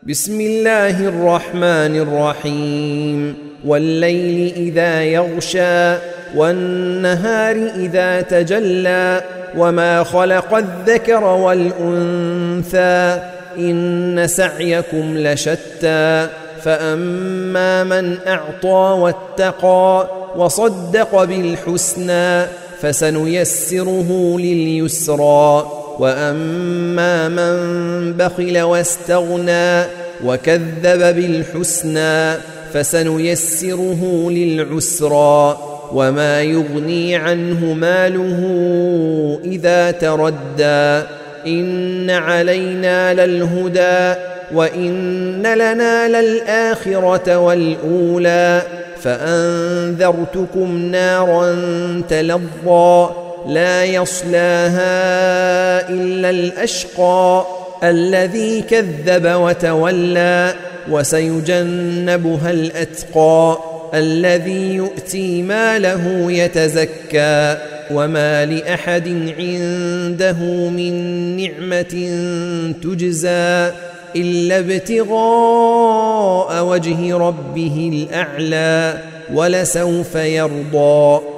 بسم الله الرحمن الرحيم والليل إذا يغشى والنهار إذا تجلى وما خلق الذكر والأنثى إن سعيكم لشتى فأما من أعطى واتقى وصدق بالحسنى فسنيسره لليسرى وأما من بخل واستغنى وكذب بالحسنى فسنيسره للعسرى وما يغني عنه ماله إذا تردى إن علينا للهدى وإن لنا للآخرة والأولى فأنذرتكم نارا تلظى لا يصلاها إلا الأشقى الذي كذب وتولى وسيجنبها الأتقى الذي يؤتي ماله يتزكى وما لأحد عنده من نعمة تجزى إلا ابتغاء وجه ربه الأعلى ولسوف يرضى.